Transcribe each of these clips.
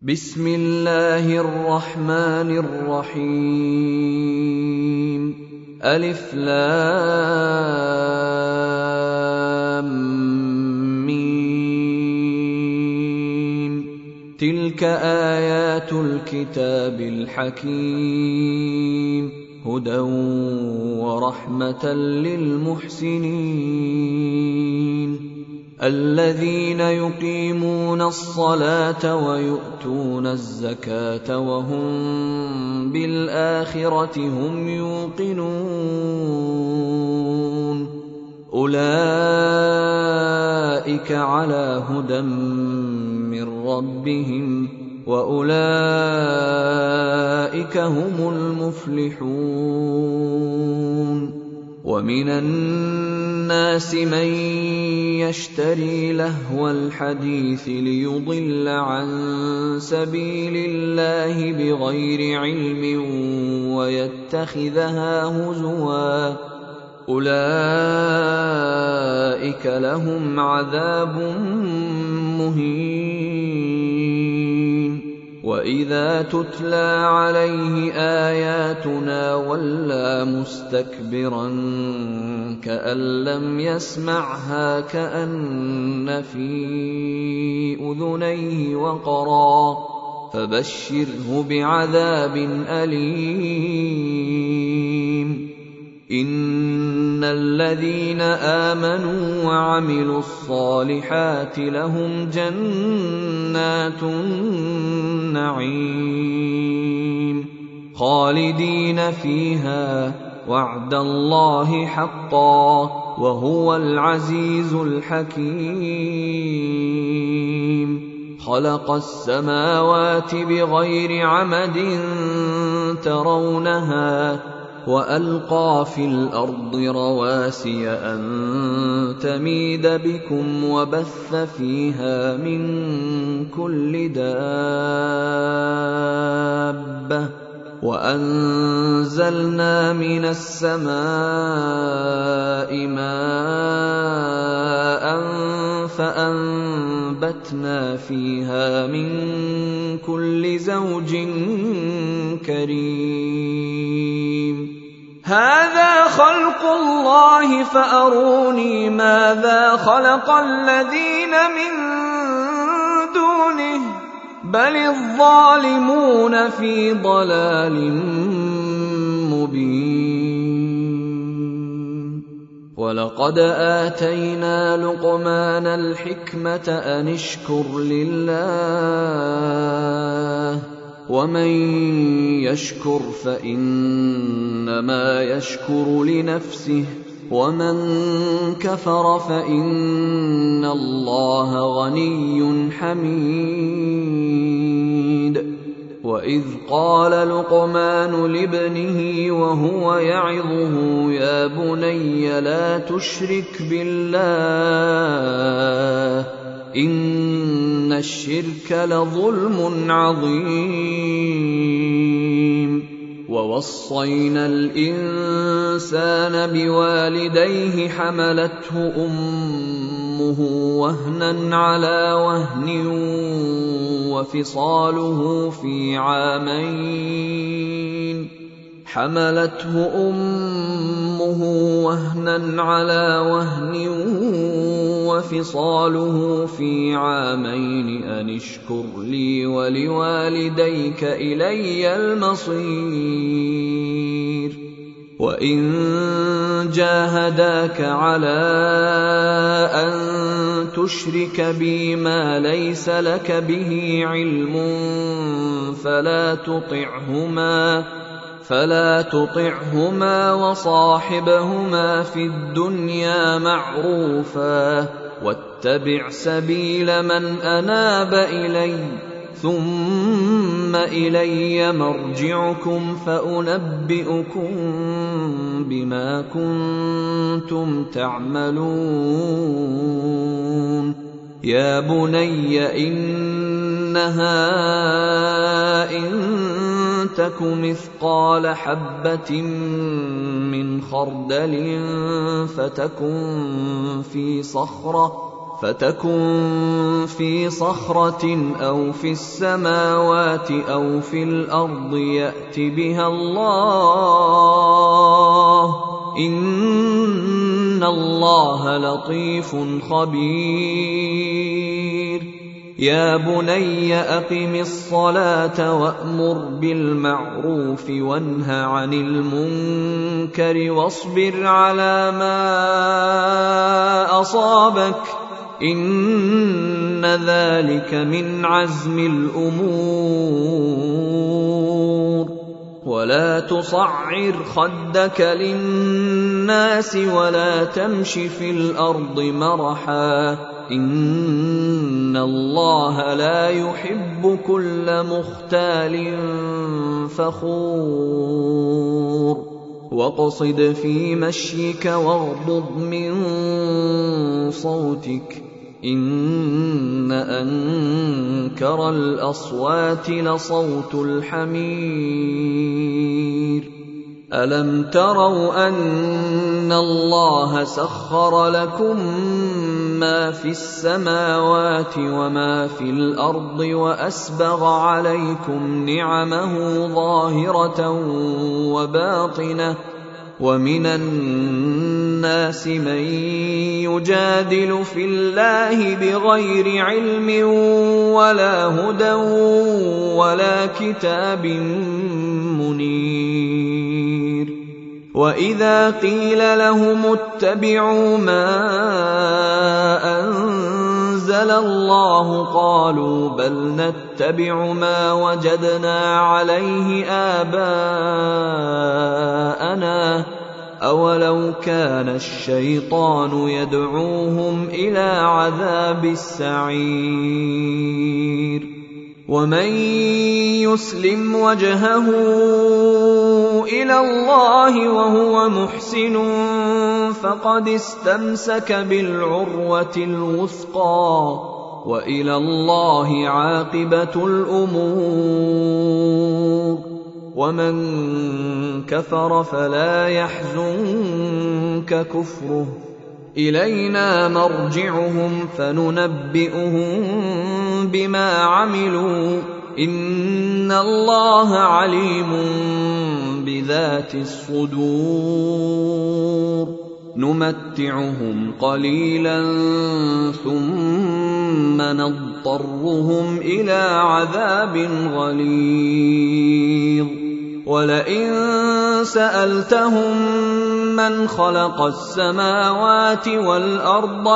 بسم الله الرحمن الرحيم. ألف لام ميم. تلك آيات الكتاب الحكيم، هدى ورحمة للمحسنين الذين يقيمون الصلاة ويؤتون الزكاة وهم بالآخرة هم يوقنون. أولئك على هدى من ربهم وأولئك هم المفلحون. ومن الناس من يشتري لهو الحديث ليضل عن سبيل الله بغير علم ويتخذها هزوا، أولئك لهم عذاب مهين. وإذا تتلى عليه آياتنا ولى مستكبرا كأن لم يسمعها كأن في أذنيه وقرا، فبشره بعذاب أليم. إن الذين آمنوا وعملوا الصالحات لهم جنات النعيم خالدين فيها، وعد الله حقا وهو العزيز الحكيم. خلق السماوات بغير عمد ترونها وألقى في الأرض رواسي أن تميد بكم وبث فيها من كل دابة، وأنزلنا من السماء ماء فأنبتنا فيها من كل زوج كريم. هذا خلق الله فأروني ماذا خلق الذين من دونه، بل الظالمون في ضلال مبين. ولقد آتينا لقمان الحكمة أن اشكر لله، ومن يشكر فإنما يشكر لنفسه، ومن كفر فإن الله غني حميد. وإذ قال لقمان لابنه وهو يعظه يا بني لا تشرك بالله إن الشرك لظلم عظيم. ووصينا الإنسان بوالديه حملته أمه وهنا على وهن وفصاله في عامين، حملته أمه وهنا على وهن وفصاله في عامين أن اشكر لي ولوالديك إلي المصير. وإن جاهداك على أن تشرك بي ما ليس لك به علم فلا تطعهما وصاحبهما في الدنيا معروفا، واتبع سبيل من أناب إلي، ثم إلي مرجعكم فأنبئكم بما كنتم تعملون. يا بني إنها إن تك مثقال حبة من خردل فتكن في صخرة فتكن في صخرة أو في السماوات أو في الأرض يأت بها الله إن الله لطيف خبير يا بني أقم الصلاة وأمر بالمعروف وانه عن المنكر واصبر على ما أصابك إن ذلك من عزم الأمور ولا تصعر خدك للناس ولا تمش في الأرض مرحا إن الله لا يحب كل مختال فخور واقصد في مشيك واغضض من صوتك إن أنكر الأصوات لصوت الحمير ألم تروا أن الله سخر لكم ما في السماوات وما في الأرض وأسبغ عليكم نعمه ظاهرة وباطنة ومن الناس من يجادل في الله بغير علم ولا هدى ولا كتاب منير وإذا قيل لهم اتبعوا ما أنزل الله قالوا بل نتبع ما وجدنا عليه آباءنا أولو كان الشيطان يدعوهم إلى عذاب السعير ومن يسلم وجهه إلى الله وهو محسن فقد استمسك بالعروة الوثقى وإلى الله عاقبة الأمور ومن كفر فلا يحزنك كفره إلينا مرجعهم فننبئهم بما عملوا إن الله عليم بذات الصدور نمتعهم قليلا ثم نضطرهم إلى عذاب غليظ ولئن سألتهم من خلق السماوات والأرض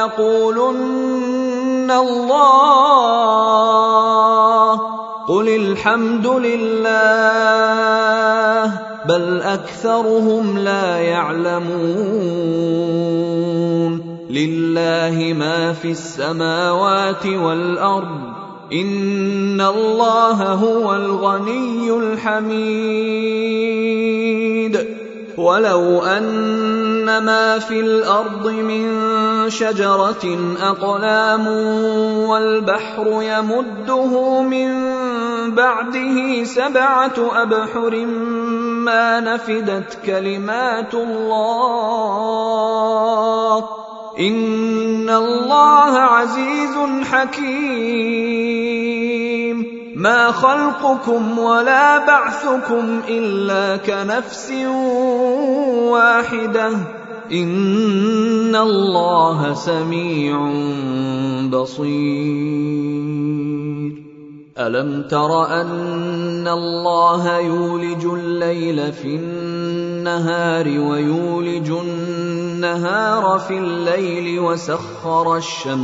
ليقولن الله قل الحمد لله بل أكثرهم لا يعلمون لله ما في السماوات والأرض إن الله هو الغني الحميد ولو أن ما في الأرض من شجرة أقلام والبحر يمده من بعده 7 أبحر ما نفدت كلمات الله إن الله عزيز حكيم ما خلقكم ولا بعثكم إلا كنفس واحدة إن الله سميع بصير ألم تر أن الله يولج الليل في النهار ويولج النهار في الليل وسخر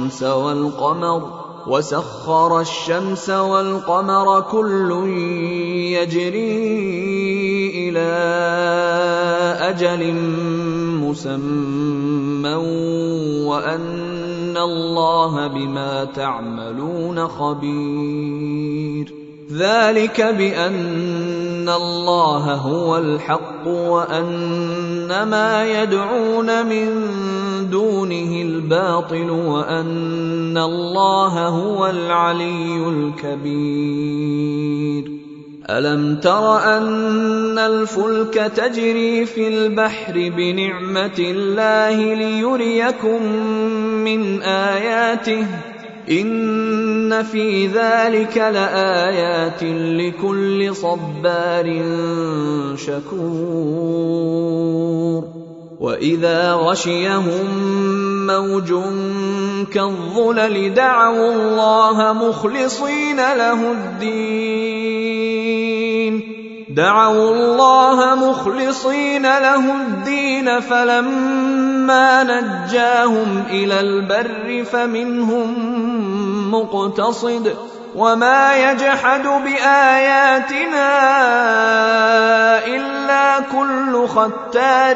الشمس والقمر كل يجري إلى أجل مسمى وأن الله بما تعملون خبير ذلك بأن الله هو الحق وأن ما يدعون من دونه الباطل وأن الله هو العلي الكبير ألم تر أن الفلك تجري في البحر بنعمة الله ليريكم من آياته إن في ذلك لآيات لكل صبار شكور وإذا غشيهم موج كالظلل دعوا الله مخلصين له الدين فلما نجاهم إلى البر فمنهم مقتصد وما يجحد بآياتنا إلا كل ختار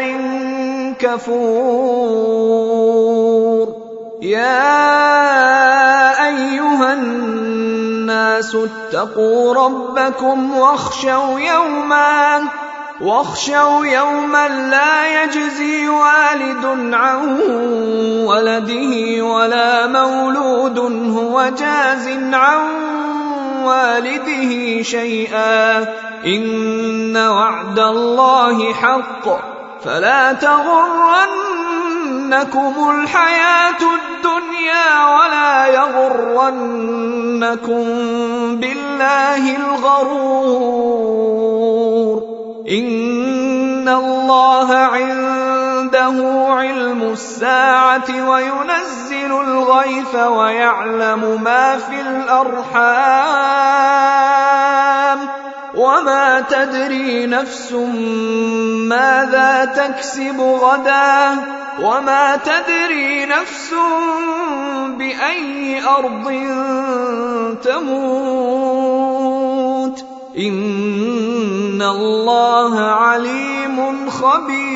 كفور يا أيها الناس اتقوا ربكم واخشوا يوما لا يجزي والد عن ولده ولا مولود هو جاز عن والده شيئا إن وعد الله حق فلا تغرنكم الحياة الدنيا ولا يغرنكم بالله الغرور إن الله عنده علم الساعة وينزل الغيث ويعلم ما في الأرحام وما تدري نفس ماذا تكسب غدا وما تدري نفس بأي أرض تموت إن الله عليم خبير